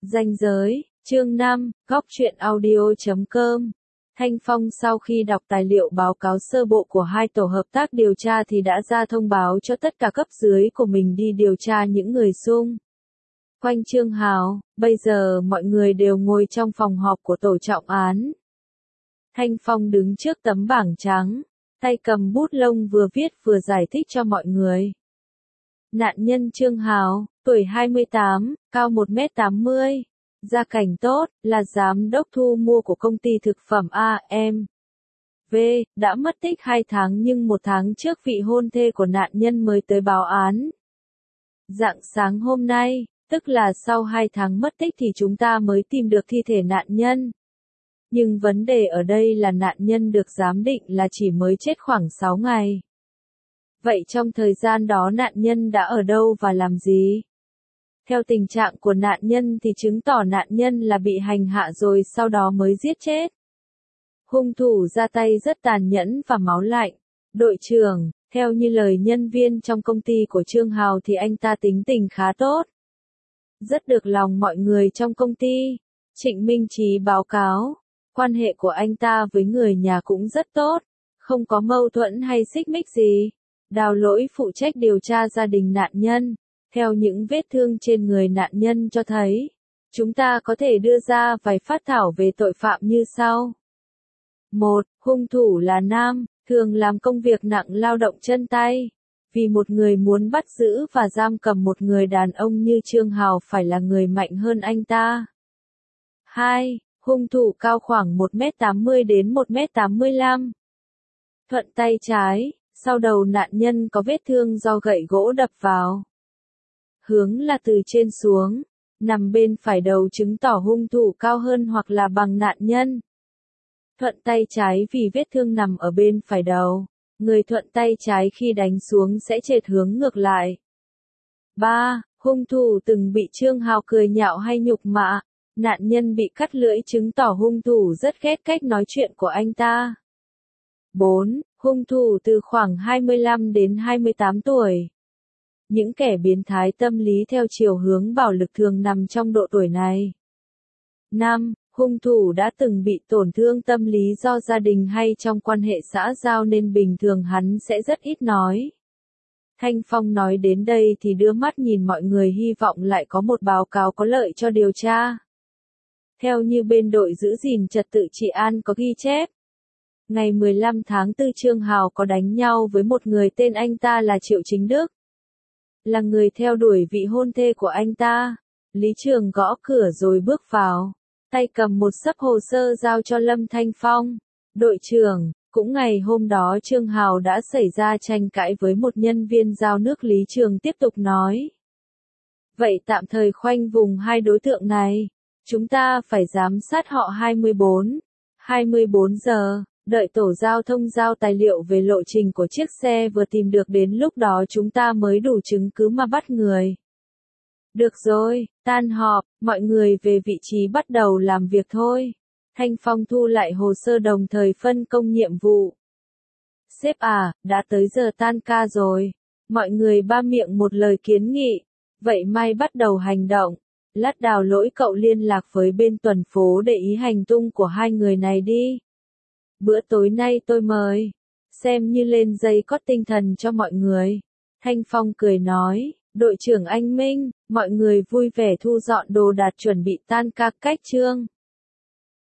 Ranh giới, chương 5, góc truyện audio.com. Thanh Phong sau khi đọc tài liệu báo cáo sơ bộ của hai tổ hợp tác điều tra thì đã ra thông báo cho tất cả cấp dưới của mình đi điều tra những người xung quanh Trương Hào. Bây giờ mọi người đều ngồi trong phòng họp của tổ trọng án. Thanh Phong đứng trước tấm bảng trắng, tay cầm bút lông vừa viết vừa giải thích cho mọi người. Nạn nhân Trương Hào, tuổi 28, cao 1m80, gia cảnh tốt, là giám đốc thu mua của công ty thực phẩm AMV, đã mất tích 2 tháng nhưng 1 tháng trước vị hôn thê của nạn nhân mới tới báo án. Rạng sáng hôm nay, tức là sau 2 tháng mất tích thì chúng ta mới tìm được thi thể nạn nhân. Nhưng vấn đề ở đây là nạn nhân được giám định là chỉ mới chết khoảng 6 ngày. Vậy trong thời gian đó nạn nhân đã ở đâu và làm gì? Theo tình trạng của nạn nhân thì chứng tỏ nạn nhân là bị hành hạ rồi sau đó mới giết chết. Hung thủ ra tay rất tàn nhẫn và máu lạnh. Đội trưởng, theo như lời nhân viên trong công ty của Trương Hào thì anh ta tính tình khá tốt. Rất được lòng mọi người trong công ty. Trịnh Minh Chí báo cáo, quan hệ của anh ta với người nhà cũng rất tốt, không có mâu thuẫn hay xích mích gì. Đào Lỗi phụ trách điều tra gia đình nạn nhân. Theo những vết thương trên người nạn nhân cho thấy, chúng ta có thể đưa ra vài phác thảo về tội phạm như sau. 1. Hung thủ là nam, thường làm công việc nặng lao động chân tay. Vì một người muốn bắt giữ và giam cầm một người đàn ông như Trương Hào phải là người mạnh hơn anh ta. 2. Hung thủ cao khoảng 1m80 đến 1m85. Thuận tay trái, sau đầu nạn nhân có vết thương do gậy gỗ đập vào. Hướng là từ trên xuống, nằm bên phải đầu chứng tỏ hung thủ cao hơn hoặc là bằng nạn nhân. Thuận tay trái vì vết thương nằm ở bên phải đầu, người thuận tay trái khi đánh xuống sẽ trệt hướng ngược lại. 3. Hung thủ từng bị Trương Hào cười nhạo hay nhục mạ, nạn nhân bị cắt lưỡi chứng tỏ hung thủ rất ghét cách nói chuyện của anh ta. 4. Hung thủ từ khoảng 25 đến 28 tuổi. Những kẻ biến thái tâm lý theo chiều hướng bạo lực thường nằm trong độ tuổi này. 5. Hung thủ đã từng bị tổn thương tâm lý do gia đình hay trong quan hệ xã giao nên bình thường hắn sẽ rất ít nói. Thanh Phong nói đến đây thì đưa mắt nhìn mọi người hy vọng lại có một báo cáo có lợi cho điều tra. Theo như bên đội giữ gìn trật tự trị an có ghi chép, ngày 15 tháng 4 Trương Hào có đánh nhau với một người tên anh ta là Triệu Chính Đức. Là người theo đuổi vị hôn thê của anh ta. Lý Trường gõ cửa rồi bước vào, tay cầm một xấp hồ sơ giao cho Lâm Thanh Phong. Đội trưởng, cũng ngày hôm đó Trương Hào đã xảy ra tranh cãi với một nhân viên giao nước. Lý Trường tiếp tục nói. Vậy tạm thời khoanh vùng hai đối tượng này. Chúng ta phải giám sát họ 24 giờ. Đợi tổ giao thông giao tài liệu về lộ trình của chiếc xe vừa tìm được, đến lúc đó chúng ta mới đủ chứng cứ mà bắt người. Được rồi, tan họp, mọi người về vị trí bắt đầu làm việc thôi. Thanh Phong thu lại hồ sơ đồng thời phân công nhiệm vụ. Sếp à, đã tới giờ tan ca rồi. Mọi người ba miệng một lời kiến nghị. Vậy mai bắt đầu hành động. Lát Đào Lỗi cậu liên lạc với bên tuần phố để ý hành tung của hai người này đi. Bữa tối nay tôi mời, xem như lên dây cót tinh thần cho mọi người. Thanh Phong cười nói, đội trưởng anh Minh, mọi người vui vẻ thu dọn đồ đạc chuẩn bị tan ca. Cách Trương